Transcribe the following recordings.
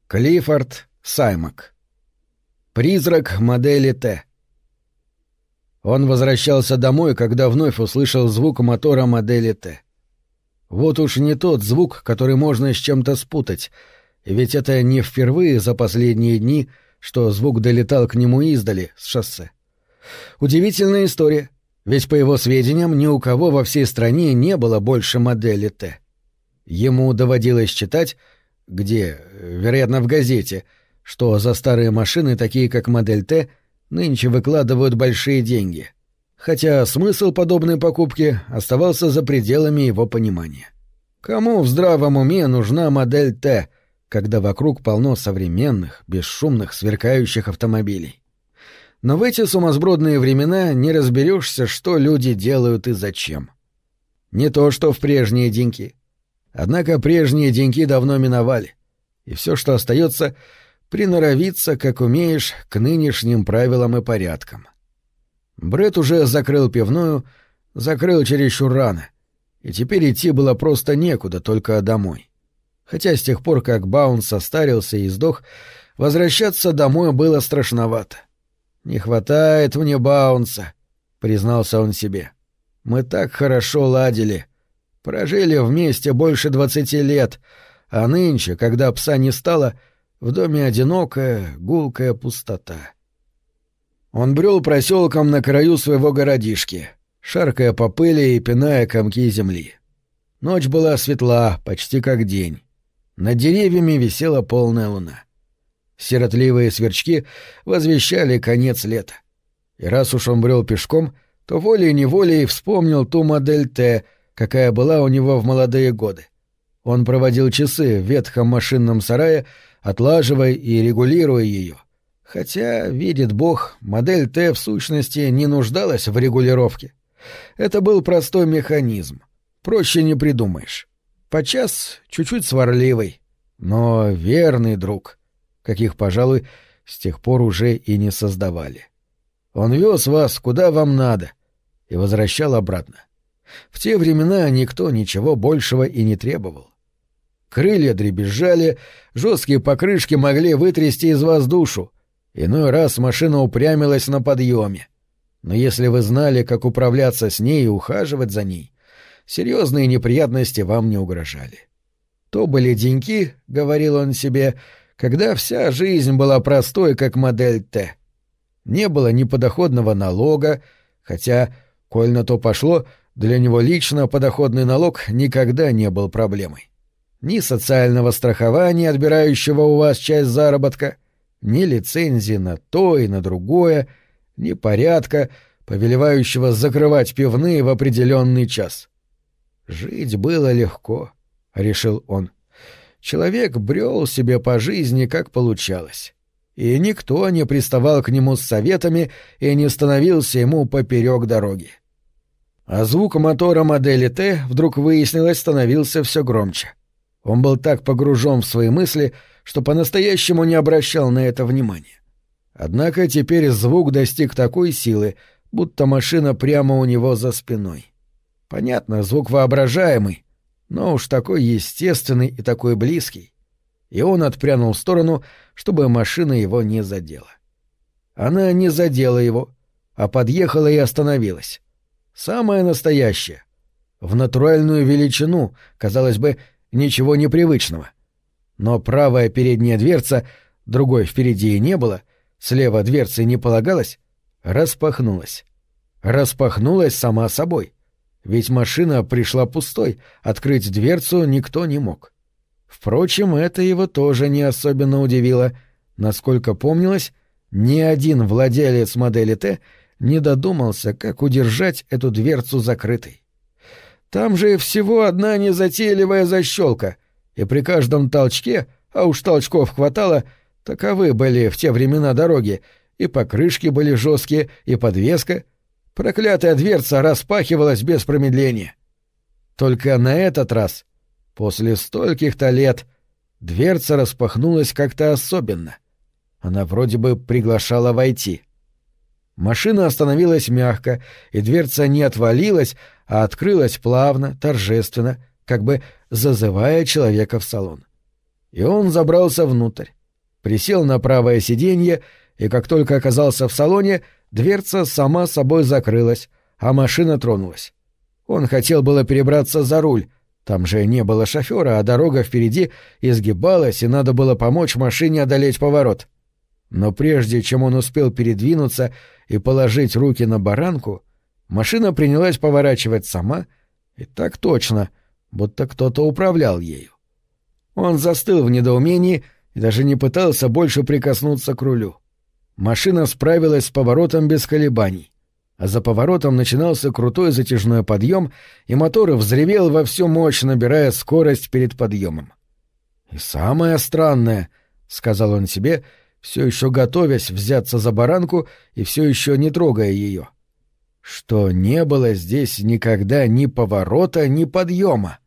Клиффорд Саймак. Призрак модели Т. Он возвращался домой, когда вновь услышал звук мотора модели Т. Вот уж не тот звук, который можно с чем-то спутать, ведь это не впервые за последние дни, что звук долетал к нему издали, с шоссе. Удивительная история, ведь, по его сведениям, ни у кого во всей стране не было больше модели Т. Ему доводилось читать, где, вероятно, в газете, что за старые машины, такие как модель Т, нынче выкладывают большие деньги, хотя смысл подобной покупки оставался за пределами его понимания. Кому в здравом уме нужна модель Т, когда вокруг полно современных, бесшумных, сверкающих автомобилей? Но в эти сумасбродные времена не разберешься, что люди делают и зачем. Не то что в прежние деньки. Однако прежние деньки давно миновали, и все, что остается, приноровиться, как умеешь, к нынешним правилам и порядкам. Брэд уже закрыл пивную, закрыл чересчур рано, и теперь идти было просто некуда, только домой. Хотя с тех пор, как Баунс состарился и сдох, возвращаться домой было страшновато. «Не хватает мне Баунса», — признался он себе. «Мы так хорошо ладили. Прожили вместе больше 20 лет, а нынче, когда пса не стало, в доме одинокая, гулкая пустота». Он брел проселком на краю своего городишки, шаркая по пыли и пиная комки земли. Ночь была светла, почти как день. Над деревьями висела полная луна. Сиротливые сверчки возвещали конец лета. И раз уж он брел пешком, то волей-неволей вспомнил ту модель Т, какая была у него в молодые годы. Он проводил часы в ветхом машинном сарае, отлаживая и регулируя ее. Хотя, видит Бог, модель Т в сущности не нуждалась в регулировке. Это был простой механизм. Проще не придумаешь. Подчас чуть-чуть сварливый, но верный друг, каких, пожалуй, с тех пор уже и не создавали. Он вез вас куда вам надо и возвращал обратно. В те времена никто ничего большего и не требовал. Крылья дребезжали, жесткие покрышки могли вытрясти из вас душу. Иной раз машина упрямилась на подъеме. Но если вы знали, как управляться с ней и ухаживать за ней, серьезные неприятности вам не угрожали. То были деньки, — говорил он себе, — когда вся жизнь была простой, как модель Т. Не было ни подоходного налога, хотя, коль на то пошло, для него лично подоходный налог никогда не был проблемой. Ни социального страхования, отбирающего у вас часть заработка, ни лицензии на то и на другое, ни порядка, повелевающего закрывать пивные в определенный час. «Жить было легко», — решил он. Человек брел себе по жизни, как получалось. И никто не приставал к нему с советами и не становился ему поперек дороги. А звук мотора модели Т, вдруг выяснилось, становился все громче. Он был так погружен в свои мысли, что по-настоящему не обращал на это внимания. Однако теперь звук достиг такой силы, будто машина прямо у него за спиной. Понятно, звук воображаемый, но уж такой естественный и такой близкий. И он отпрянул в сторону, чтобы машина его не задела. Она не задела его, а подъехала и остановилась. Самое настоящее. В натуральную величину, казалось бы, ничего непривычного. Но правая передняя дверца, другой впереди и не было, слева дверцы не полагалось, распахнулась. Распахнулась сама собой. Ведь машина пришла пустой, открыть дверцу никто не мог. Впрочем, это его тоже не особенно удивило. Насколько помнилось, ни один владелец модели Т не додумался, как удержать эту дверцу закрытой. Там же всего одна незатейливая защелка, и при каждом толчке, а уж толчков хватало, таковы были в те времена дороги, и покрышки были жесткие, и подвеска. Проклятая дверца распахивалась без промедления. Только на этот раз, после стольких-то лет, дверца распахнулась как-то особенно. Она вроде бы приглашала войти. Машина остановилась мягко, и дверца не отвалилась, а открылась плавно, торжественно, как бы зазывая человека в салон. И он забрался внутрь, присел на правое сиденье, и как только оказался в салоне, дверца сама собой закрылась, а машина тронулась. Он хотел было перебраться за руль, там же не было шофера, а дорога впереди изгибалась, и надо было помочь машине одолеть поворот. Но прежде чем он успел передвинуться и положить руки на баранку, машина принялась поворачивать сама, и так точно, будто кто-то управлял ею. Он застыл в недоумении и даже не пытался больше прикоснуться к рулю. Машина справилась с поворотом без колебаний, а за поворотом начинался крутой затяжной подъем, и мотор взревел во всю мощь, набирая скорость перед подъемом. «И самое странное», — сказал он себе, все еще готовясь взяться за баранку и все еще не трогая ее, — что не было здесь никогда ни поворота, ни подъема.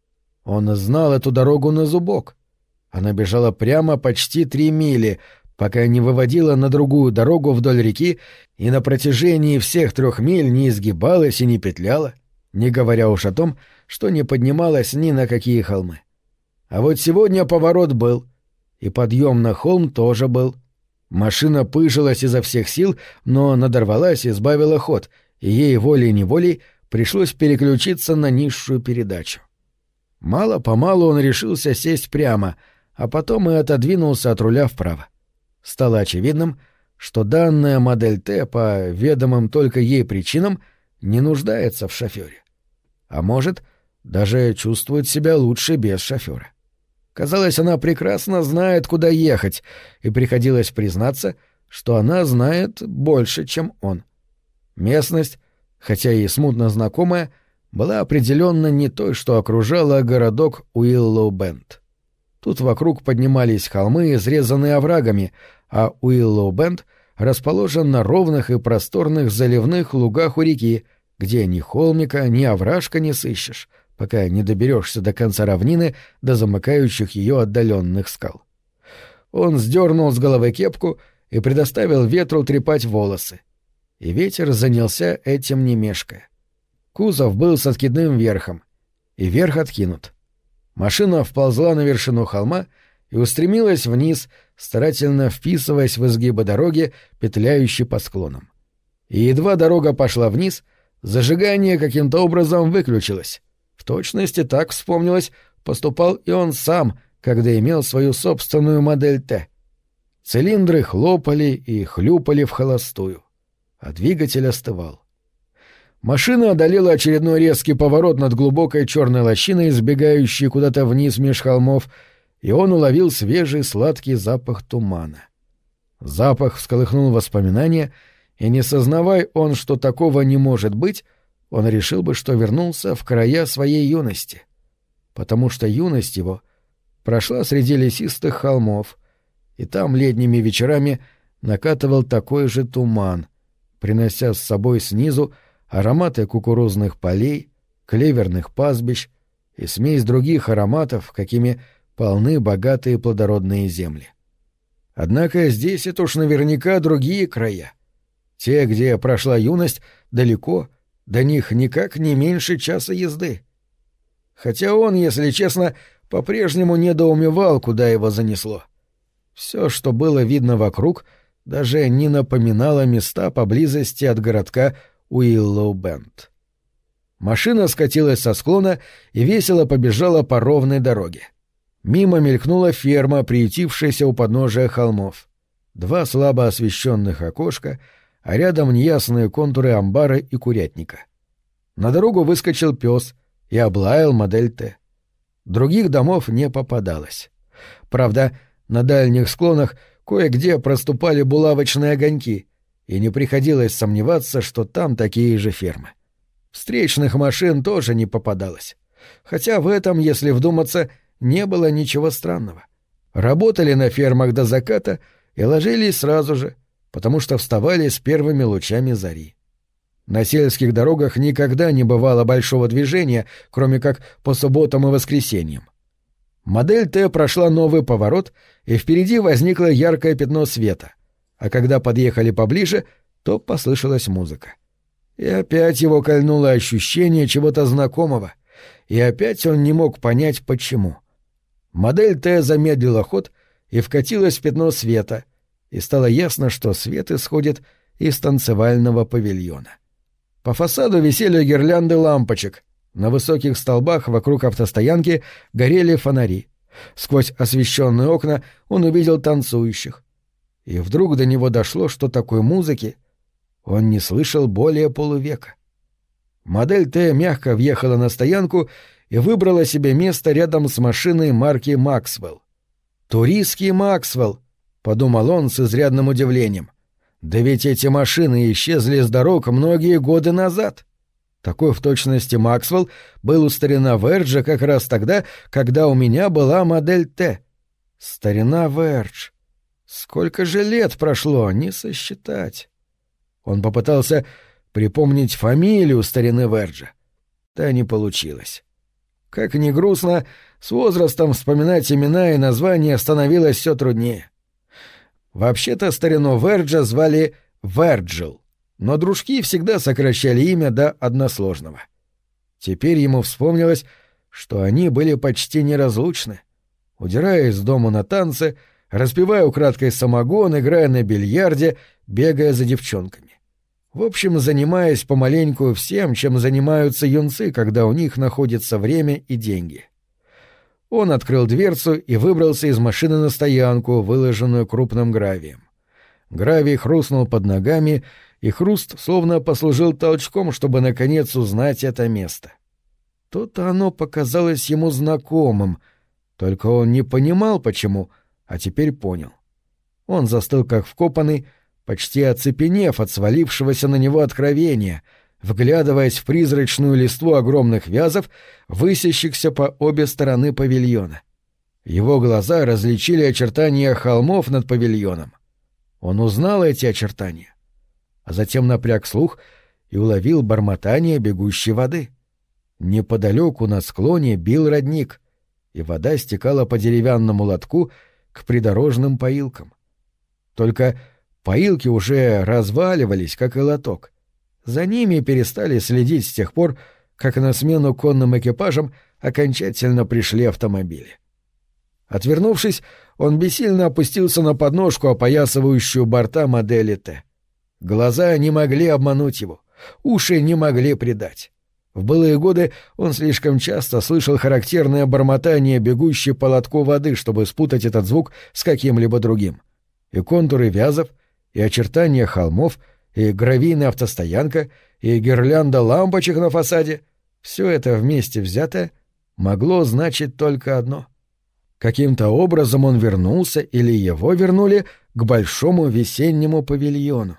Он знал эту дорогу на зубок. Она бежала прямо почти 3 мили, пока не выводила на другую дорогу вдоль реки и на протяжении всех 3 миль не изгибалась и не петляла, не говоря уж о том, что не поднималась ни на какие холмы. А вот сегодня поворот был, и подъем на холм тоже был. Машина пыжилась изо всех сил, но надорвалась и сбавила ход, и ей волей-неволей пришлось переключиться на низшую передачу. Мало-помалу он решился сесть прямо, а потом и отодвинулся от руля вправо. Стало очевидным, что данная модель Т по ведомым только ей причинам не нуждается в шофёре. А может, даже чувствует себя лучше без шофёра. Казалось, она прекрасно знает, куда ехать, и приходилось признаться, что она знает больше, чем он. Местность, хотя и смутно знакомая, была определенно не той, что окружала городок Уиллоу-Бенд. Тут вокруг поднимались холмы, изрезанные оврагами, а Уиллоу-Бенд расположен на ровных и просторных заливных лугах у реки, где ни холмика, ни овражка не сыщешь, пока не доберешься до конца равнины, до замыкающих ее отдаленных скал. Он сдернул с головы кепку и предоставил ветру трепать волосы. И ветер занялся этим не мешкая. Кузов был с откидным верхом, и верх откинут. Машина вползла на вершину холма и устремилась вниз, старательно вписываясь в изгибы дороги, петляющей по склонам. И едва дорога пошла вниз, зажигание каким-то образом выключилось. В точности так, вспомнилось, поступал и он сам, когда имел свою собственную модель Т. Цилиндры хлопали и хлюпали вхолостую, а двигатель остывал. Машина одолела очередной резкий поворот над глубокой черной лощиной, сбегающей куда-то вниз меж холмов, и он уловил свежий сладкий запах тумана. Запах всколыхнул воспоминания, и, не сознавая он, что такого не может быть, он решил бы, что вернулся в края своей юности, потому что юность его прошла среди лесистых холмов, и там летними вечерами накатывал такой же туман, принося с собой снизу ароматы кукурузных полей, клеверных пастбищ и смесь других ароматов, какими полны богатые плодородные земли. Однако здесь это уж наверняка другие края. Те, где прошла юность, далеко, до них никак не меньше часа езды. Хотя он, если честно, по-прежнему недоумевал, куда его занесло. Все, что было видно вокруг, даже не напоминало места поблизости от городка Уиллоу-Бенд. Машина скатилась со склона и весело побежала по ровной дороге. Мимо мелькнула ферма, приютившаяся у подножия холмов. 2 слабо освещенных окошка, а рядом неясные контуры амбара и курятника. На дорогу выскочил пес и облаял модель Т. Других домов не попадалось. Правда, на дальних склонах кое-где проступали булавочные огоньки, и не приходилось сомневаться, что там такие же фермы. Встречных машин тоже не попадалось. Хотя в этом, если вдуматься, не было ничего странного. Работали на фермах до заката и ложились сразу же, потому что вставали с первыми лучами зари. На сельских дорогах никогда не бывало большого движения, кроме как по субботам и воскресеньям. Модель Т прошла новый поворот, и впереди возникло яркое пятно света, а когда подъехали поближе, то послышалась музыка. И опять его кольнуло ощущение чего-то знакомого, и опять он не мог понять, почему. Модель Т замедлила ход и вкатилась в пятно света, и стало ясно, что свет исходит из танцевального павильона. По фасаду висели гирлянды лампочек, на высоких столбах вокруг автостоянки горели фонари. Сквозь освещенные окна он увидел танцующих. И вдруг до него дошло, что такой музыки он не слышал более полувека. Модель Т мягко въехала на стоянку и выбрала себе место рядом с машиной марки «Максвелл». «Туристский Максвелл», — подумал он с изрядным удивлением. «Да ведь эти машины исчезли с дорог многие годы назад». Такой в точности Максвелл был у старина Верджа как раз тогда, когда у меня была модель Т. Старина Вердж. Сколько же лет прошло, не сосчитать. Он попытался припомнить фамилию старины Верджа. Да не получилось. Как ни грустно, с возрастом вспоминать имена и названия становилось все труднее. Вообще-то старину Верджа звали Верджил, но дружки всегда сокращали имя до односложного. Теперь ему вспомнилось, что они были почти неразлучны. Удирая из дома на танцы, распивая украдкой самогон, играя на бильярде, бегая за девчонками. В общем, занимаясь помаленьку всем, чем занимаются юнцы, когда у них находится время и деньги. Он открыл дверцу и выбрался из машины на стоянку, выложенную крупным гравием. Гравий хрустнул под ногами, и хруст словно послужил толчком, чтобы наконец узнать это место. То-то оно показалось ему знакомым, только он не понимал, почему, а теперь понял. Он застыл как вкопанный, почти оцепенев от свалившегося на него откровения, вглядываясь в призрачную листву огромных вязов, высящихся по обе стороны павильона. Его глаза различили очертания холмов над павильоном. Он узнал эти очертания, а затем напряг слух и уловил бормотание бегущей воды. Неподалеку на склоне бил родник, и вода стекала по деревянному лотку к придорожным поилкам. Только поилки уже разваливались, как и лоток. За ними перестали следить с тех пор, как на смену конным экипажам окончательно пришли автомобили. Отвернувшись, он бессильно опустился на подножку, опоясывающую борта модели Т. Глаза не могли обмануть его, уши не могли предать. В былые годы он слишком часто слышал характерное бормотание бегущей по лотку воды, чтобы спутать этот звук с каким-либо другим. И контуры вязов, и очертания холмов, и гравийная автостоянка, и гирлянда лампочек на фасаде — все это вместе взятое могло значить только одно. Каким-то образом он вернулся или его вернули к большому весеннему павильону.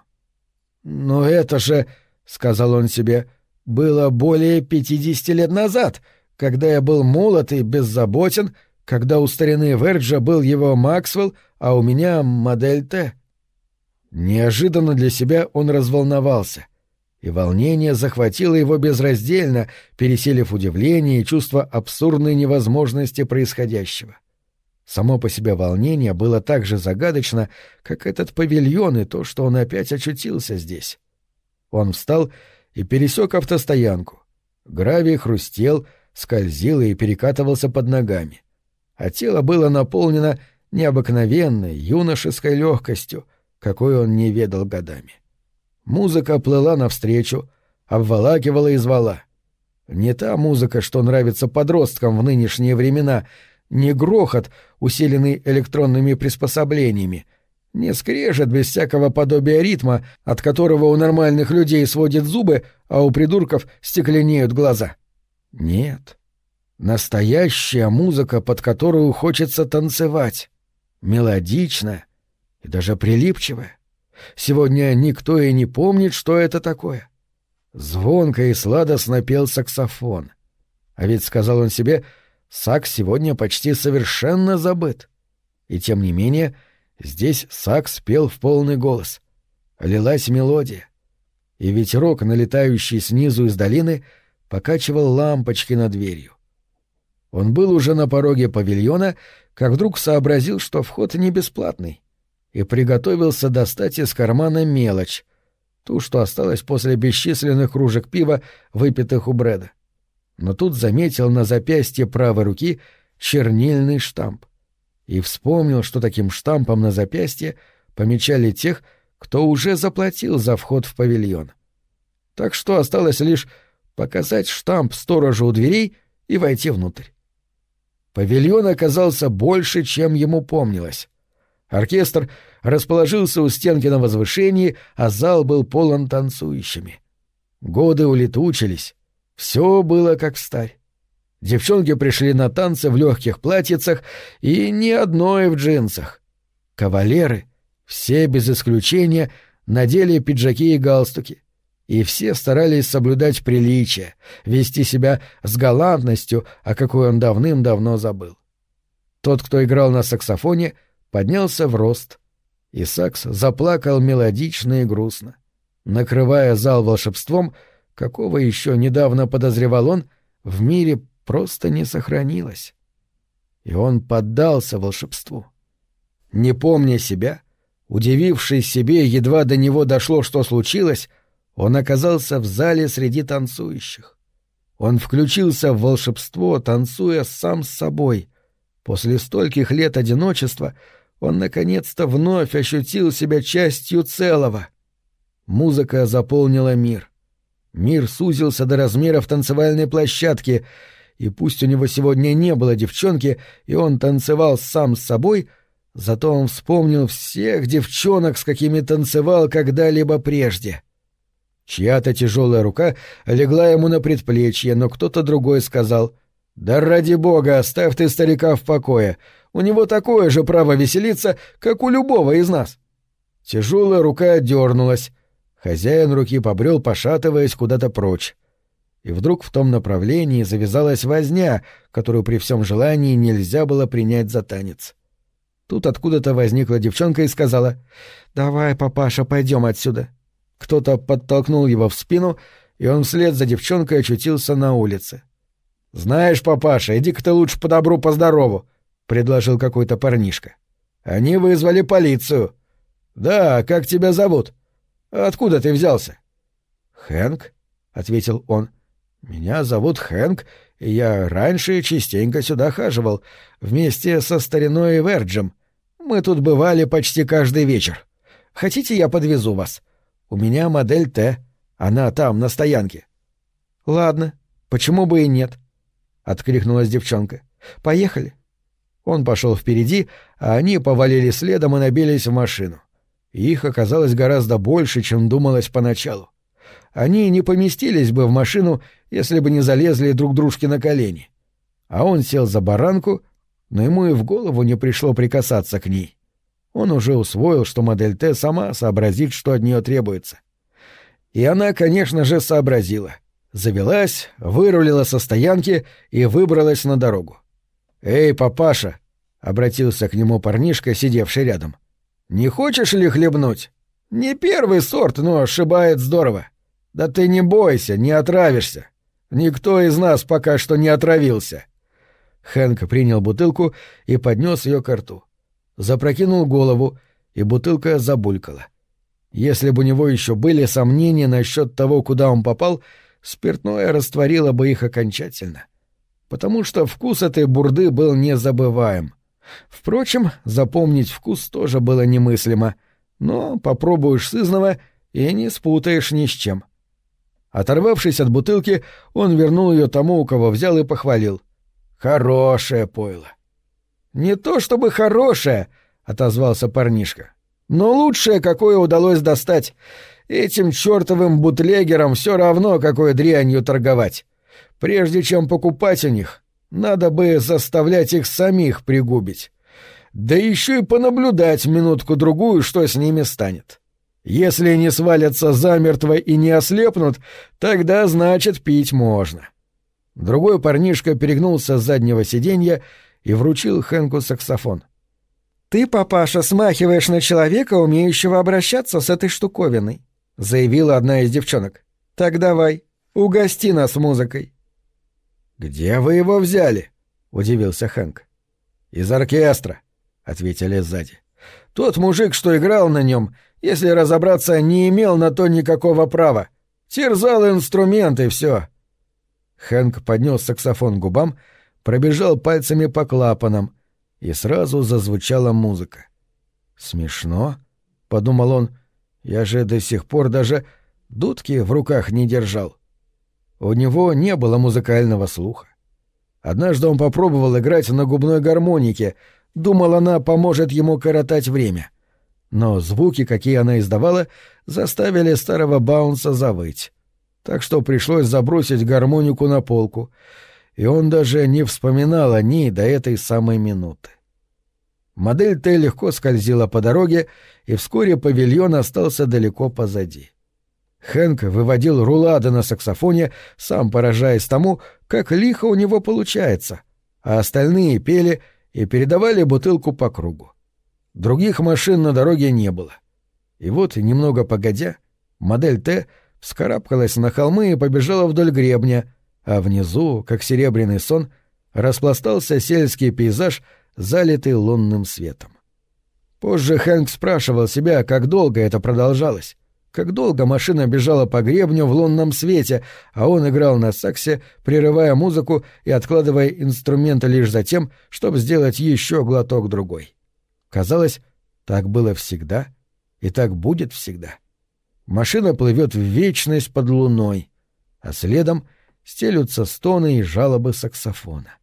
«Но это же, — сказал он себе, — было более 50 лет назад, когда я был молод и беззаботен, когда у старины Верджа был его Максвелл, а у меня модель Т». Неожиданно для себя он разволновался, и волнение захватило его безраздельно, пересилив удивление и чувство абсурдной невозможности происходящего. Само по себе волнение было так же загадочно, как этот павильон и то, что он опять очутился здесь. Он встал и пересек автостоянку. Гравий хрустел, скользил и перекатывался под ногами. А тело было наполнено необыкновенной юношеской легкостью, какой он не ведал годами. Музыка плыла навстречу, обволакивала и звала. Не та музыка, что нравится подросткам в нынешние времена, не грохот, усиленный электронными приспособлениями, не скрежет без всякого подобия ритма, от которого у нормальных людей сводят зубы, а у придурков стекленеют глаза. Нет. Настоящая музыка, под которую хочется танцевать. Мелодичная и даже прилипчивая. Сегодня никто и не помнит, что это такое. Звонко и сладостно пел саксофон. А ведь, сказал он себе, сакс сегодня почти совершенно забыт. И тем не менее, здесь сакс пел в полный голос. Лилась мелодия. И ветерок, налетающий снизу из долины, покачивал лампочки над дверью. Он был уже на пороге павильона, как вдруг сообразил, что вход не бесплатный, и приготовился достать из кармана мелочь, ту, что осталась после бесчисленных кружек пива, выпитых у Брэда. Но тут заметил на запястье правой руки чернильный штамп. И вспомнил, что таким штампом на запястье помечали тех, кто уже заплатил за вход в павильон. Так что осталось лишь показать штамп сторожу у дверей и войти внутрь. Павильон оказался больше, чем ему помнилось. Оркестр расположился у стенки на возвышении, а зал был полон танцующими. Годы улетучились. Все было как встарь. Девчонки пришли на танцы в легких платьицах и ни одной в джинсах. Кавалеры, все без исключения, надели пиджаки и галстуки. И все старались соблюдать приличия, вести себя с галантностью, о какой он давным-давно забыл. Тот, кто играл на саксофоне, поднялся в рост, и сакс заплакал мелодично и грустно, накрывая зал волшебством, какого еще недавно подозревал он, в мире просто не сохранилось. И он поддался волшебству. Не помня себя, удивившись себе, едва до него дошло, что случилось, он оказался в зале среди танцующих. Он включился в волшебство, танцуя сам с собой. После стольких лет одиночества он наконец-то вновь ощутил себя частью целого. Музыка заполнила мир. Мир сузился до размеров танцевальной площадки, и пусть у него сегодня не было девчонки, и он танцевал сам с собой, зато он вспомнил всех девчонок, с какими танцевал когда-либо прежде. Чья-то тяжелая рука легла ему на предплечье, но кто-то другой сказал: «Да ради бога, оставь ты старика в покое. У него такое же право веселиться, как у любого из нас». Тяжелая рука дернулась. Хозяин руки побрел, пошатываясь куда-то прочь. И вдруг в том направлении завязалась возня, которую при всем желании нельзя было принять за танец. Тут откуда-то возникла девчонка и сказала: «Давай, папаша, пойдем отсюда». Кто-то подтолкнул его в спину, и он вслед за девчонкой очутился на улице. «Знаешь, папаша, иди-ка ты лучше по добру, по здорову», — предложил какой-то парнишка. «Они вызвали полицию». «Да, как тебя зовут? Откуда ты взялся?» «Хэнк», — ответил он. «Меня зовут Хэнк, и я раньше частенько сюда хаживал, вместе со стариной Верджем. Мы тут бывали почти каждый вечер. Хотите, я подвезу вас? У меня модель Т. Она там, на стоянке». «Ладно, почему бы и нет?» — откликнулась девчонка. «Поехали». Он пошел впереди, а они повалили следом и набились в машину. Их оказалось гораздо больше, чем думалось поначалу. Они не поместились бы в машину, если бы не залезли друг дружке на колени. А он сел за баранку, но ему и в голову не пришло прикасаться к ней. Он уже усвоил, что модель Т сама сообразит, что от нее требуется. И она, конечно же, сообразила. Завелась, вырулила со стоянки и выбралась на дорогу. «Эй, папаша!» — обратился к нему парнишка, сидевший рядом. «Не хочешь ли хлебнуть? Не первый сорт, но ошибает здорово. Да ты не бойся, не отравишься. Никто из нас пока что не отравился». Хэнк принял бутылку и поднес ее ко рту. Запрокинул голову, и бутылка забулькала. Если бы у него еще были сомнения насчет того, куда он попал, спиртное растворило бы их окончательно. Потому что вкус этой бурды был незабываем. Впрочем, запомнить вкус тоже было немыслимо, но попробуешь сызнова и не спутаешь ни с чем. Оторвавшись от бутылки, он вернул ее тому, у кого взял, и похвалил. «Хорошее пойло». «Не то чтобы хорошее», — отозвался парнишка, — «но лучшее, какое удалось достать. Этим чертовым бутлегерам все равно, какой дрянью торговать. Прежде чем покупать у них, надо бы заставлять их самих пригубить. Да еще и понаблюдать минутку-другую, что с ними станет. Если не свалятся замертво и не ослепнут, тогда, значит, пить можно». Другой парнишка перегнулся с заднего сиденья и вручил Хэнку саксофон. «Ты, папаша, смахиваешь на человека, умеющего обращаться с этой штуковиной», — заявила одна из девчонок. «Так давай, угости нас музыкой». «Где вы его взяли?» — удивился Хэнк. «Из оркестра», — ответили сзади. «Тот мужик, что играл на нем, если разобраться, не имел на то никакого права. Терзал инструмент и все». Хэнк поднес саксофон к губам, пробежал пальцами по клапанам, и сразу зазвучала музыка. «Смешно», — подумал он, — «я же до сих пор даже дудки в руках не держал». У него не было музыкального слуха. Однажды он попробовал играть на губной гармонике, думал, она поможет ему коротать время. Но звуки, какие она издавала, заставили старого Баунса завыть. Так что пришлось забросить гармонику на полку, и он даже не вспоминал о ней до этой самой минуты. Модель Т легко скользила по дороге, и вскоре павильон остался далеко позади. Хэнк выводил рулады на саксофоне, сам поражаясь тому, как лихо у него получается, а остальные пели и передавали бутылку по кругу. Других машин на дороге не было. И вот, немного погодя, модель Т вскарабкалась на холмы и побежала вдоль гребня, а внизу, как серебряный сон, распластался сельский пейзаж, залитый лунным светом. Позже Хэнк спрашивал себя, как долго это продолжалось, как долго машина бежала по гребню в лунном свете, а он играл на саксе, прерывая музыку и откладывая инструменты лишь за тем, чтобы сделать еще глоток другой. Казалось, так было всегда и так будет всегда. Машина плывет в вечность под луной, а следом стелются стоны и жалобы саксофона.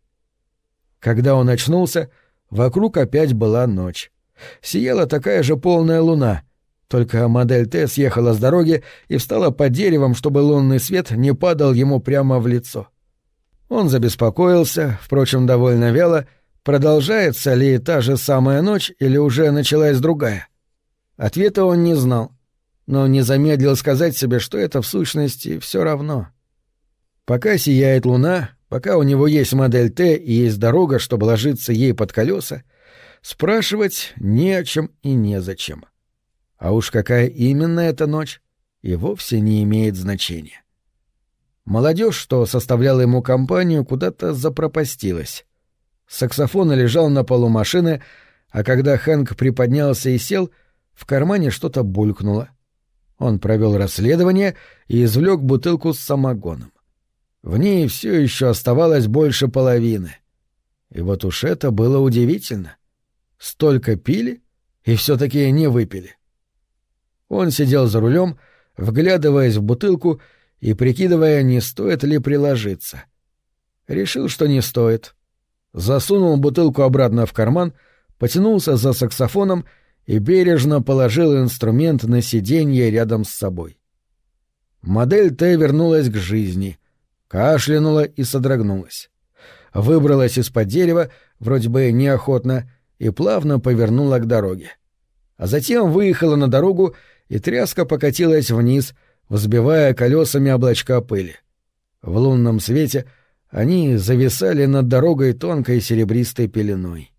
Когда он очнулся, вокруг опять была ночь. Сияла такая же полная луна, только модель Т съехала с дороги и встала под деревом, чтобы лунный свет не падал ему прямо в лицо. Он забеспокоился, впрочем, довольно вяло, продолжается ли та же самая ночь или уже началась другая. Ответа он не знал, но не замедлил сказать себе, что это в сущности все равно. Пока сияет луна, пока у него есть модель Т и есть дорога, чтобы ложиться ей под колеса, спрашивать не о чем и незачем. А уж какая именно эта ночь, и вовсе не имеет значения. Молодежь, что составляла ему компанию, куда-то запропастилась. Саксофон лежал на полу машины, а когда Хэнк приподнялся и сел, в кармане что-то булькнуло. Он провел расследование и извлек бутылку с самогоном. В ней все еще оставалось больше половины. И вот уж это было удивительно. Столько пили и все-таки не выпили. Он сидел за рулем, вглядываясь в бутылку и прикидывая, не стоит ли приложиться. Решил, что не стоит. Засунул бутылку обратно в карман, потянулся за саксофоном и бережно положил инструмент на сиденье рядом с собой. Модель Т вернулась к жизни, кашлянула и содрогнулась. Выбралась из-под дерева, вроде бы неохотно, и плавно повернула к дороге. А затем выехала на дорогу, и тряска покатилась вниз, взбивая колесами облачка пыли. В лунном свете они зависали над дорогой тонкой серебристой пеленой.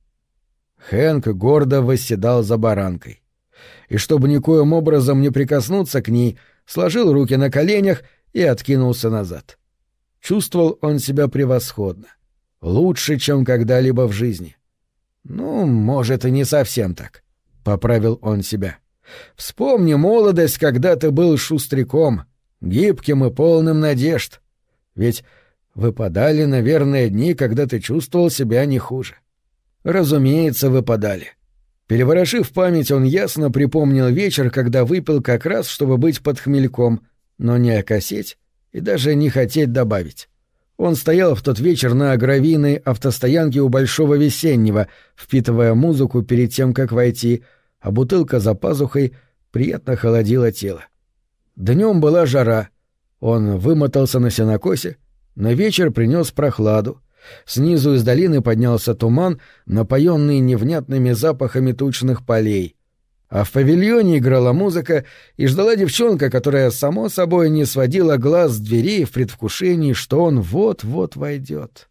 Хэнк гордо восседал за баранкой. И чтобы никоим образом не прикоснуться к ней, сложил руки на коленях и откинулся назад. Чувствовал он себя превосходно. Лучше, чем когда-либо в жизни. «Ну, может, и не совсем так», — поправил он себя. «Вспомни молодость, когда ты был шустряком, гибким и полным надежд. Ведь выпадали, наверное, дни, когда ты чувствовал себя не хуже». Разумеется, выпадали. Переворошив память, он ясно припомнил вечер, когда выпил как раз, чтобы быть под хмельком, но не окосеть и даже не хотеть добавить. Он стоял в тот вечер на гравийной автостоянке у Большого Весеннего, впитывая музыку перед тем, как войти, а бутылка за пазухой приятно холодила тело. Днем была жара. Он вымотался на сенокосе, но вечер принес прохладу. Снизу из долины поднялся туман, напоенный невнятными запахами тучных полей. А в павильоне играла музыка, и ждала девчонка, которая, само собой, не сводила глаз с дверей в предвкушении, что он вот-вот войдет.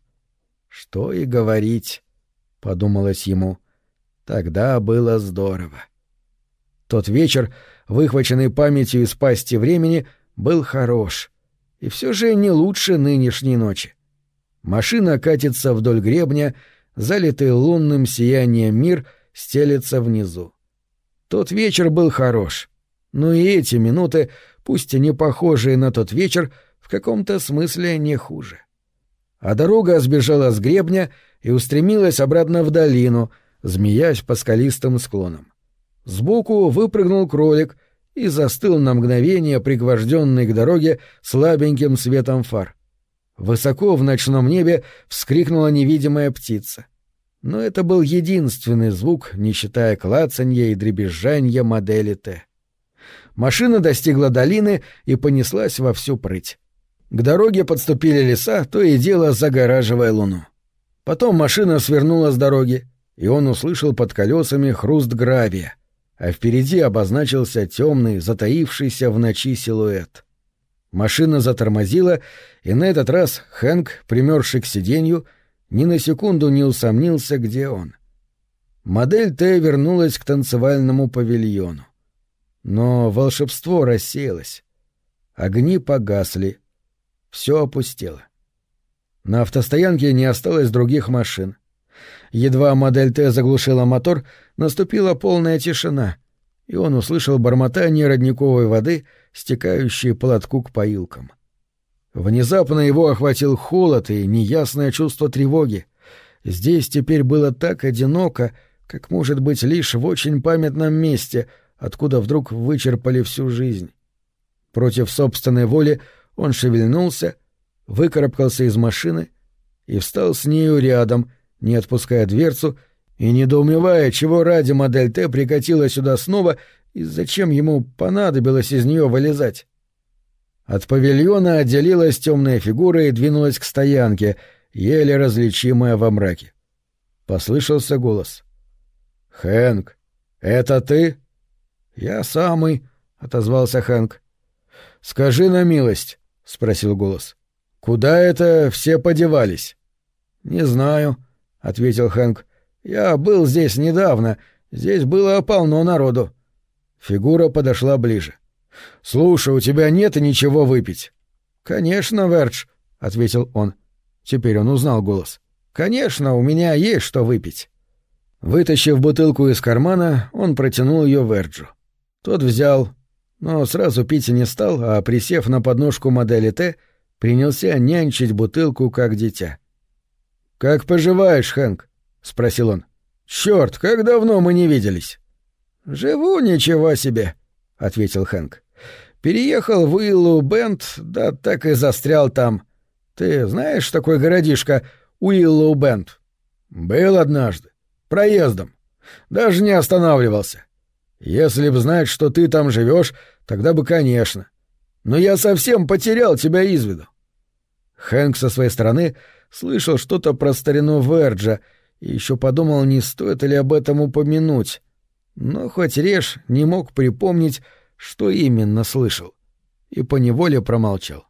«Что и говорить», — подумалось ему, — «тогда было здорово». Тот вечер, выхваченный памятью из пасти времени, был хорош, и все же не лучше нынешней ночи. Машина катится вдоль гребня, залитый лунным сиянием мир стелется внизу. Тот вечер был хорош, но и эти минуты, пусть и не похожие на тот вечер, в каком-то смысле не хуже. а дорога сбежала с гребня и устремилась обратно в долину, змеясь по скалистым склонам. Сбоку выпрыгнул кролик и застыл на мгновение, пригвожденный к дороге слабеньким светом фар. Высоко в ночном небе вскрикнула невидимая птица. Но это был единственный звук, не считая клацанья и дребезжанья модели Т. Машина достигла долины и понеслась во всю прыть. К дороге подступили леса, то и дело загораживая луну. Потом машина свернула с дороги, и он услышал под колесами хруст гравия, а впереди обозначился темный, затаившийся в ночи силуэт. Машина затормозила, и на этот раз Хэнк, примерзший к сиденью, ни на секунду не усомнился, где он. Модель Т вернулась к танцевальному павильону. Но волшебство рассеялось. Огни погасли. Все опустело. На автостоянке не осталось других машин. Едва модель Т заглушила мотор, наступила полная тишина, и он услышал бормотание родниковой воды, стекающей по лотку к поилкам. Внезапно его охватил холод и неясное чувство тревоги. Здесь теперь было так одиноко, как может быть лишь в очень памятном месте, откуда вдруг вычерпали всю жизнь. Против собственной воли он шевельнулся, выкарабкался из машины и встал с нею рядом, не отпуская дверцу и недоумевая, чего ради модель Т прикатила сюда снова и зачем ему понадобилось из нее вылезать. От павильона отделилась темная фигура и двинулась к стоянке, еле различимая во мраке. Послышался голос. «Хэнк, это ты?» «Я самый», — отозвался Хэнк. «Скажи на милость», — спросил голос. «Куда это все подевались?» «Не знаю», — ответил Хэнк. «Я был здесь недавно. Здесь было полно народу». Фигура подошла ближе. «Слушай, у тебя нет ничего выпить?» «Конечно, Вердж», — ответил он. Теперь он узнал голос. «Конечно, у меня есть что выпить». Вытащив бутылку из кармана, он протянул ее Верджу. Тот взял, но сразу пить не стал, а, присев на подножку модели Т, принялся нянчить бутылку как дитя. «Как поживаешь, Хэнк?» — спросил он. «Чёрт, как давно мы не виделись!» «Живу ничего себе», — ответил Хэнк. «Переехал в Уиллоу-Бенд, да так и застрял там. Ты знаешь такой городишко Уиллоу-Бенд?» «Был однажды. Проездом. Даже не останавливался. Если б знать, что ты там живешь, тогда бы, конечно. Но я совсем потерял тебя из виду». Хэнк со своей стороны слышал что-то про старину Верджа и еще подумал, не стоит ли об этом упомянуть. Но хоть режь не мог припомнить, что именно слышал, и поневоле промолчал.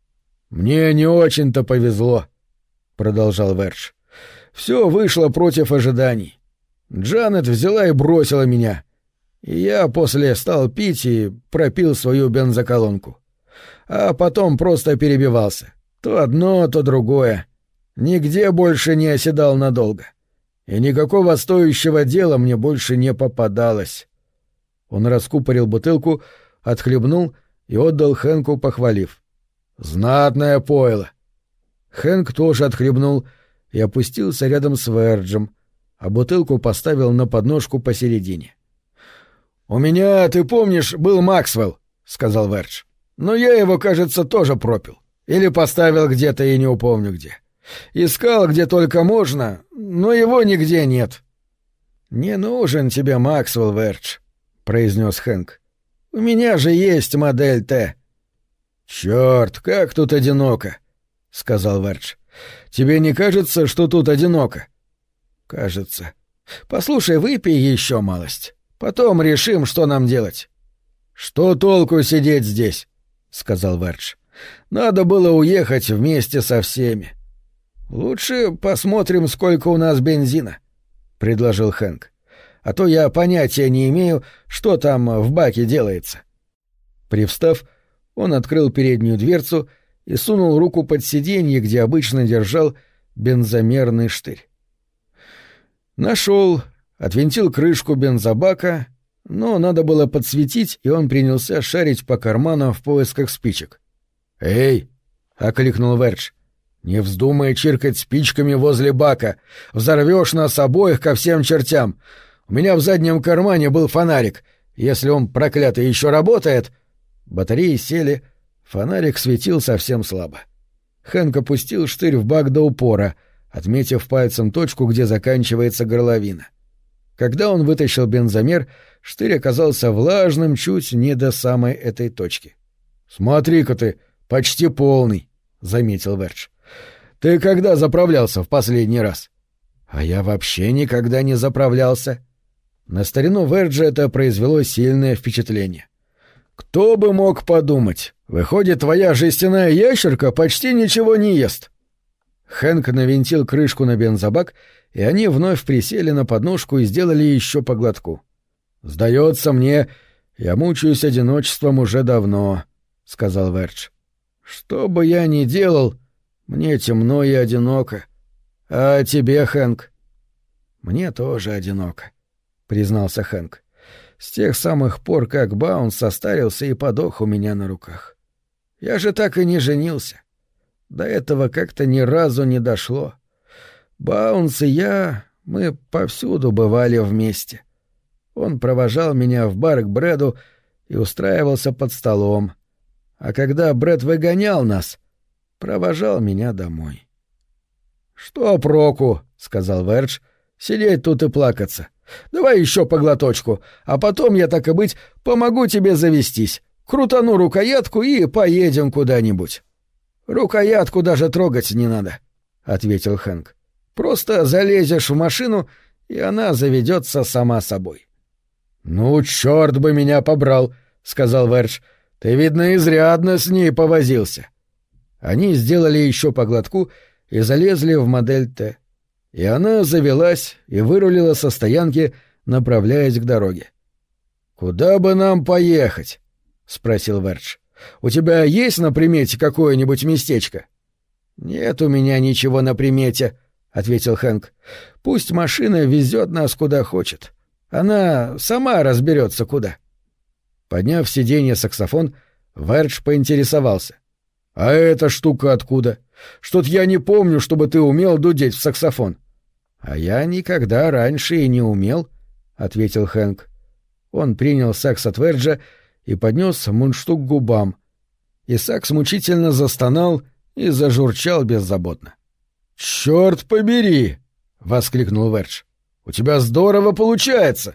«Мне не очень-то повезло», — продолжал Вердж. «Все вышло против ожиданий. Джанет взяла и бросила меня, и я после стал пить и пропил свою бензоколонку. А потом просто перебивался. То одно, то другое. Нигде больше не оседал надолго. И никакого стоящего дела мне больше не попадалось». Он раскупорил бутылку, отхлебнул и отдал Хэнку, похвалив. «Знатное пойло». Хэнк тоже отхлебнул и опустился рядом с Верджем, а бутылку поставил на подножку посередине. «У меня, ты помнишь, был Максвелл», — сказал Вердж. «Но я его, кажется, тоже пропил. Или поставил где-то, и не упомню где. Искал где только можно, но его нигде нет». «Не нужен тебе Максвелл, Вердж», — произнес Хэнк. «У меня же есть модель Т». «Чёрт, как тут одиноко», — сказал Вердж. «Тебе не кажется, что тут одиноко?» «Кажется. Послушай, выпей еще малость. Потом решим, что нам делать». «Что толку сидеть здесь?» — сказал Вердж. «Надо было уехать вместе со всеми». «Лучше посмотрим, сколько у нас бензина», — предложил Хэнк. «А то я понятия не имею, что там в баке делается». Привстав, он открыл переднюю дверцу и сунул руку под сиденье, где обычно держал бензомерный штырь. Нашел, отвинтил крышку бензобака, но надо было подсветить, и он принялся шарить по карманам в поисках спичек. «Эй!» — окликнул Вердж. «Ты не хочешь выпить?» «Конечно, — ответил Хэнк. — Я сам. — Что толку сидеть здесь?» — сказал Вердж. — Что толку сидеть здесь? — повторил Хэнк. — Надо было уехать вместе со всеми. — Лучше посмотрим, сколько у нас бензина. — Эй! — окликнул Вердж. Не вздумай чиркать спичками возле бака. Взорвешь нас обоих ко всем чертям. У меня в заднем кармане был фонарик. Если он, проклятый, еще работает...» Батареи сели, фонарик светил совсем слабо. Хэнк опустил штырь в бак до упора, отметив пальцем точку, где заканчивается горловина. Когда он вытащил бензомер, штырь оказался влажным чуть не до самой этой точки. «Смотри-ка ты, почти полный», — заметил Вердж. «Ты когда заправлялся в последний раз?» «А я вообще никогда не заправлялся». На старину Верджа это произвело сильное впечатление. «Кто бы мог подумать? Выходит, твоя жестяная ящерка почти ничего не ест». Хэнк навинтил крышку на бензобак, и они вновь присели на подножку и сделали еще по глотку. «Сдается мне, я мучаюсь одиночеством уже давно», — сказал Вердж. «Что бы я ни делал, мне темно и одиноко. А тебе, Хэнк?» «Мне тоже одиноко», — признался Хэнк. «С тех самых пор, как Баунс состарился и подох у меня на руках. Я же так и не женился. До этого как-то ни разу не дошло. Баунс и я, мы повсюду бывали вместе. Он провожал меня в бар к Брэду и устраивался под столом. А когда Брэд выгонял нас, провожал меня домой». «Что проку?» — сказал Вердж. «Сидеть тут и плакаться. Давай еще по глоточку, а потом, я так и быть, помогу тебе завестись. Крутану рукоятку и поедем куда-нибудь». «Рукоятку даже трогать не надо», — ответил Хэнк. «Просто залезешь в машину, и она заведется сама собой». «Ну, черт бы меня побрал», — сказал Вердж. «Ты, видно, изрядно с ней повозился». Они сделали еще по глотку и залезли в модель Т. И она завелась и вырулила со стоянки, направляясь к дороге. «Куда бы нам поехать?» — спросил Вердж. «У тебя есть на примете какое-нибудь местечко?» «Нет у меня ничего на примете», — ответил Хэнк. «Пусть машина везет нас куда хочет. Она сама разберется куда». Подняв сиденье саксофон, Вердж поинтересовался. «А эта штука откуда? Что-то я не помню, чтобы ты умел дудеть в саксофон». «А я никогда раньше и не умел», — ответил Хэнк. Он принял сакс от Верджа и поднес мундштук к губам. И сакс мучительно застонал и зажурчал беззаботно. «Чёрт побери!» — воскликнул Вердж. «У тебя здорово получается!»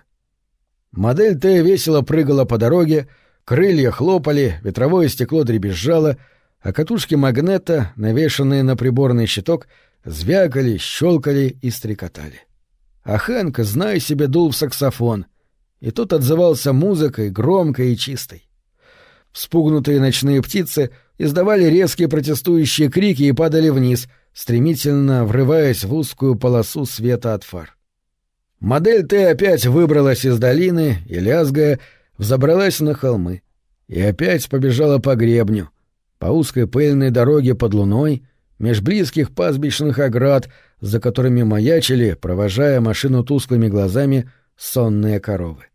Модель Т весело прыгала по дороге, крылья хлопали, ветровое стекло дребезжало, а катушки магнета, навешанные на приборный щиток, звякали, щелкали и стрекотали. А Хэнк, знай себе, дул в саксофон, и тот отзывался музыкой, громкой и чистой. Вспугнутые ночные птицы издавали резкие протестующие крики и падали вниз, стремительно врываясь в узкую полосу света от фар. Модель Т опять выбралась из долины и, лязгая, взобралась на холмы и опять побежала по гребню, по узкой пыльной дороге под луной, меж близких пастбищных оград, за которыми маячили, провожая машину тусклыми глазами, сонные коровы.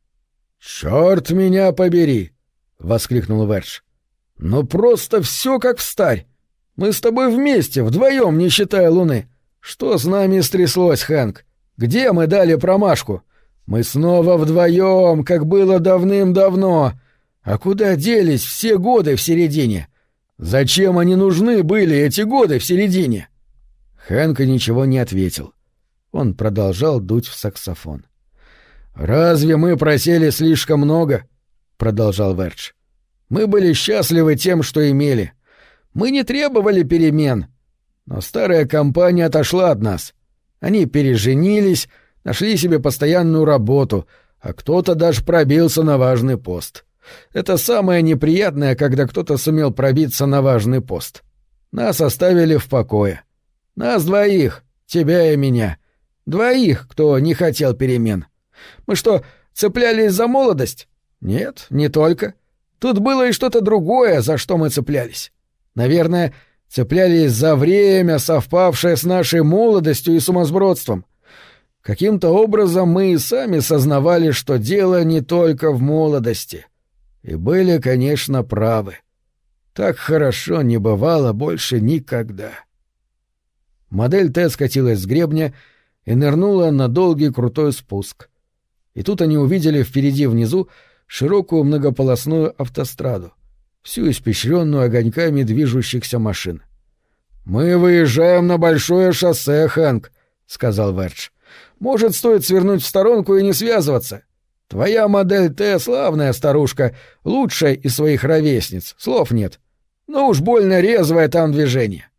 «Чёрт меня побери!» — воскликнул Вердж. «Ну просто все как встарь! Мы с тобой вместе, вдвоем, не считая луны. Что с нами стряслось, Хэнк? Где мы дали промашку? Мы снова вдвоем, как было давным-давно. А куда делись все годы в середине? Зачем они нужны были, эти годы в середине?» Хэнк ничего не ответил. Он продолжал дуть в саксофон. «Разве мы просели слишком много?» — продолжал Вердж. «Мы были счастливы тем, что имели. Мы не требовали перемен. Но старая компания отошла от нас. Они переженились, нашли себе постоянную работу, а кто-то даже пробился на важный пост. Это самое неприятное, когда кто-то сумел пробиться на важный пост. Нас оставили в покое. Нас двоих, тебя и меня. Двоих, кто не хотел перемен. Мы что, цеплялись за молодость? Нет, не только. Тут было и что-то другое, за что мы цеплялись. Наверное, цеплялись за время, совпавшее с нашей молодостью и сумасбродством. Каким-то образом мы и сами сознавали, что дело не только в молодости. И были, конечно, правы. Так хорошо не бывало больше никогда. Модель Т скатилась с гребня и нырнула на долгий крутой спуск. И тут они увидели впереди внизу широкую многополосную автостраду, всю испещренную огоньками движущихся машин. «Мы выезжаем на большое шоссе, Хэнк», — сказал Вердж. «Может, стоит свернуть в сторонку и не связываться? Твоя модель Т — славная старушка, лучшая из своих ровесниц, слов нет. Но уж больно резвое там движение».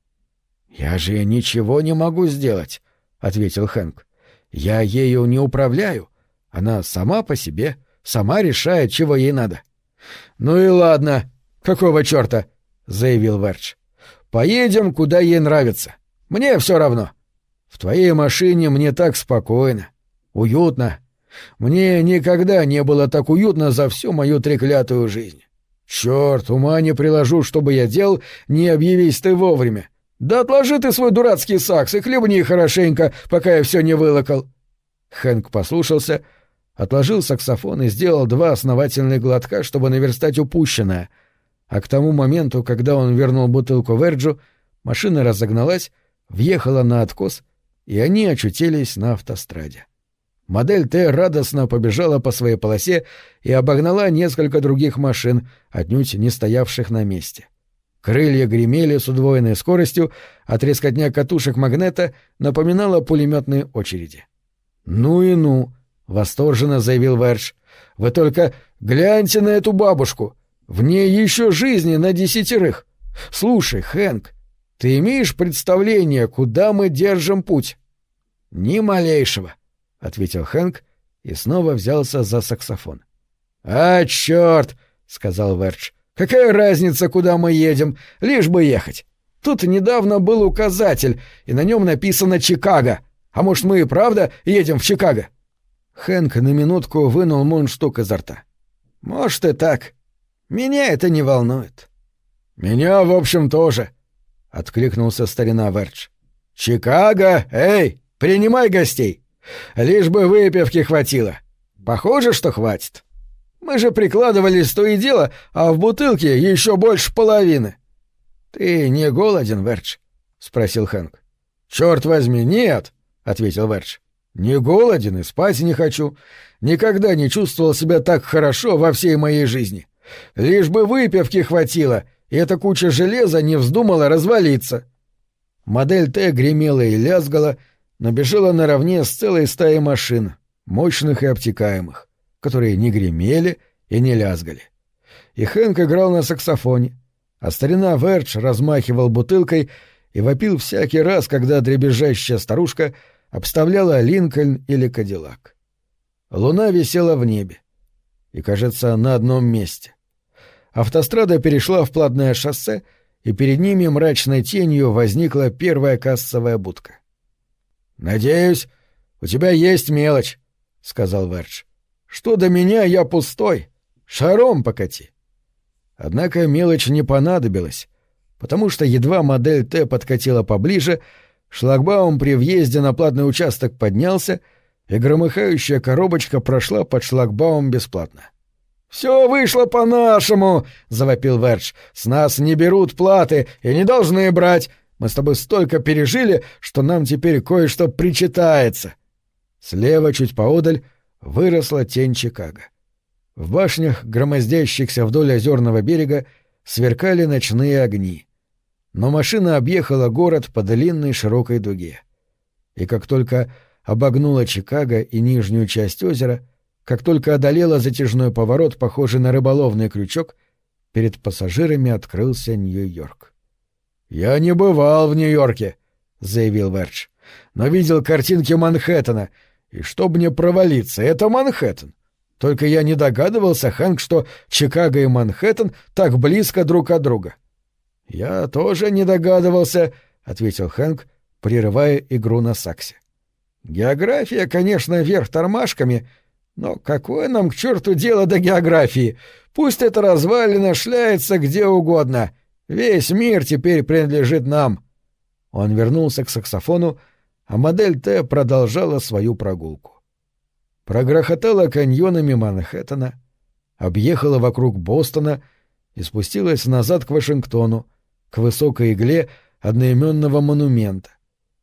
«Я же ничего не могу сделать», — ответил Хэнк. «Я ею не управляю. Она сама по себе, сама решает, чего ей надо». «Ну и ладно. Какого чёрта?» — заявил Вердж. «Поедем, куда ей нравится. Мне всё равно. В твоей машине мне так спокойно, уютно. Мне никогда не было так уютно за всю мою треклятую жизнь. Чёрт, ума не приложу, что бы я делал, не объявись ты вовремя. Да отложи ты свой дурацкий сакс и хлебни хорошенько, пока я всё не вылокал». Хэнк послушался, отложил саксофон и сделал 2 основательных глотка, чтобы наверстать упущенное. А к тому моменту, когда он вернул бутылку Верджу, машина разогналась, въехала на откос, и они очутились на автостраде. Модель Т радостно побежала по своей полосе и обогнала несколько других машин, отнюдь не стоявших на месте. Крылья гремели с удвоенной скоростью, а трескотня катушек магнета напоминала пулеметные очереди. «Ну и ну!» — восторженно заявил Вердж. «Вы только гляньте на эту бабушку! В ней еще жизни на 10. Слушай, Хэнк, ты имеешь представление, куда мы держим путь?» «Ни малейшего», — ответил Хэнк и снова взялся за саксофон. «А, чёрт!» — сказал Вердж. «Какая разница, куда мы едем, лишь бы ехать. Тут недавно был указатель, и на нем написано «Чикаго». А может, мы и правда едем в Чикаго?» Хэнк на минутку вынул мундштук изо рта. «Может и так. Меня это не волнует». «Меня, в общем, тоже», — откликнулся старина Вердж. «Чикаго! Эй, принимай гостей! Лишь бы выпивки хватило. Похоже, что хватит. Мы же прикладывались то и дело, а в бутылке еще больше половины». «Ты не голоден, Вердж?» — спросил Хэнк. «Черт возьми, нет», — ответил Вердж. «Не голоден и спать не хочу. Никогда не чувствовал себя так хорошо во всей моей жизни. Лишь бы выпивки хватило, и эта куча железа не вздумала развалиться». Модель Т гремела и лязгала, но бежала наравне с целой стаей машин, мощных и обтекаемых, которые не гремели и не лязгали. И Хэнк играл на саксофоне, а старина Вердж размахивал бутылкой и вопил всякий раз, когда дребезжащая старушка обставляла Линкольн или Кадиллак. Луна висела в небе, и, кажется, на одном месте. Автострада перешла в платное шоссе, и перед ними мрачной тенью возникла первая кассовая будка. «Надеюсь, у тебя есть мелочь», — сказал Вердж. «Что до меня, я пустой. Шаром покати». Однако мелочь не понадобилась, потому что едва модель Т подкатила поближе, шлагбаум при въезде на платный участок поднялся, и громыхающая коробочка прошла под шлагбаум бесплатно. «Все вышло по-нашему!» — завопил Вердж. «С нас не берут платы и не должны брать. Мы с тобой столько пережили, что нам теперь кое-что причитается». Слева, чуть поодаль, выросла тень Чикаго. В башнях, громоздящихся вдоль озерного берега, сверкали ночные огни. Но машина объехала город по длинной широкой дуге. И как только обогнула Чикаго и нижнюю часть озера, как только одолела затяжной поворот, похожий на рыболовный крючок, перед пассажирами открылся Нью-Йорк. «Я не бывал в Нью-Йорке», — заявил Вердж, — «но видел картинки Манхэттена, и чтоб мне провалиться, это Манхэттен. Только я не догадывался, Хэнк, что Чикаго и Манхэттен так близко друг от друга». «Я тоже не догадывался», — ответил Хэнк, прерывая игру на саксе. «География, конечно, вверх тормашками, но какое нам к черту дело до географии? Пусть эта развалина шляется где угодно. Весь мир теперь принадлежит нам». Он вернулся к саксофону, а модель Т продолжала свою прогулку. Прогрохотала каньонами Манхэттена, объехала вокруг Бостона и спустилась назад к Вашингтону, к высокой игле одноименного монумента,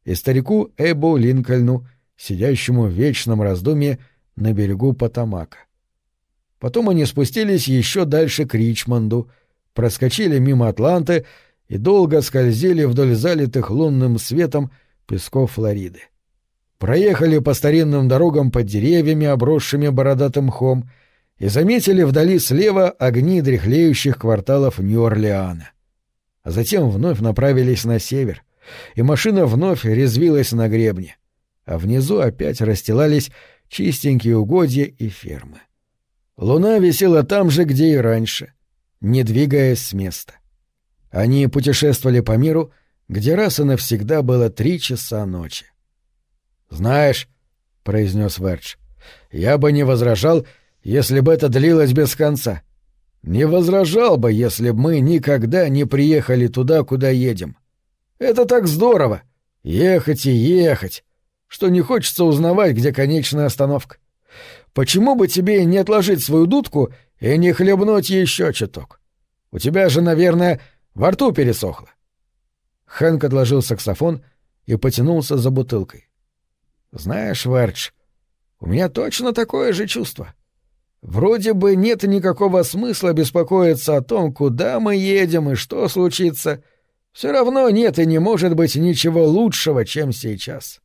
и старику Эбу Линкольну, сидящему в вечном раздумье на берегу Потамака. Потом они спустились еще дальше к Ричмонду, проскочили мимо Атланты и долго скользили вдоль залитых лунным светом песков Флориды. Проехали по старинным дорогам под деревьями, обросшими бородатым мхом, и заметили вдали слева огни дряхлеющих кварталов Нью-Орлеана. А затем вновь направились на север, и машина вновь резвилась на гребне, а внизу опять расстилались чистенькие угодья и фермы. Луна висела там же, где и раньше, не двигаясь с места. Они путешествовали по миру, где раз и навсегда было 3 часа ночи. «Знаешь», — произнес Вердж, — «я бы не возражал, если бы это длилось без конца. Не возражал бы, если бы мы никогда не приехали туда, куда едем. Это так здорово — ехать и ехать, что не хочется узнавать, где конечная остановка. Почему бы тебе не отложить свою дудку и не хлебнуть еще чуток? У тебя же, наверное, во рту пересохло». Хэнк отложил саксофон и потянулся за бутылкой. «Знаешь, Вердж, у меня точно такое же чувство. Вроде бы нет никакого смысла беспокоиться о том, куда мы едем и что случится. Все равно нет и не может быть ничего лучшего, чем сейчас».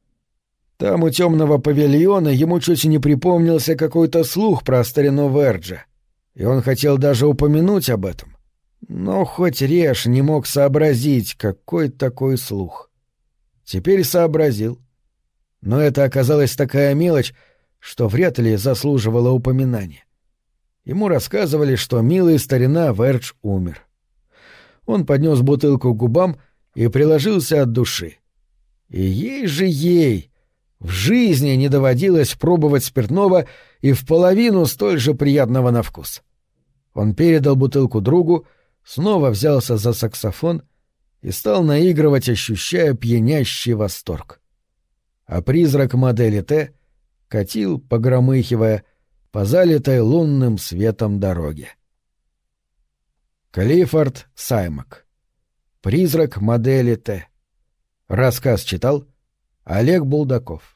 Там у темного павильона ему чуть не припомнился какой-то слух про старину Верджа, и он хотел даже упомянуть об этом. Но хоть режь не мог сообразить, какой такой слух. Теперь сообразил. Но это оказалась такая мелочь, что вряд ли заслуживала упоминания. Ему рассказывали, что милый старина Вердж умер. Он поднес бутылку к губам и приложился от души. И ей же ей в жизни не доводилось пробовать спиртного и в половину столь же приятного на вкус. Он передал бутылку другу, снова взялся за саксофон и стал наигрывать, ощущая пьянящий восторг. А призрак модели Т катил, погромыхивая, по залитой лунным светом дороге. Клиффорд Саймак. Призрак модели Т. Рассказ читал Олег Булдаков.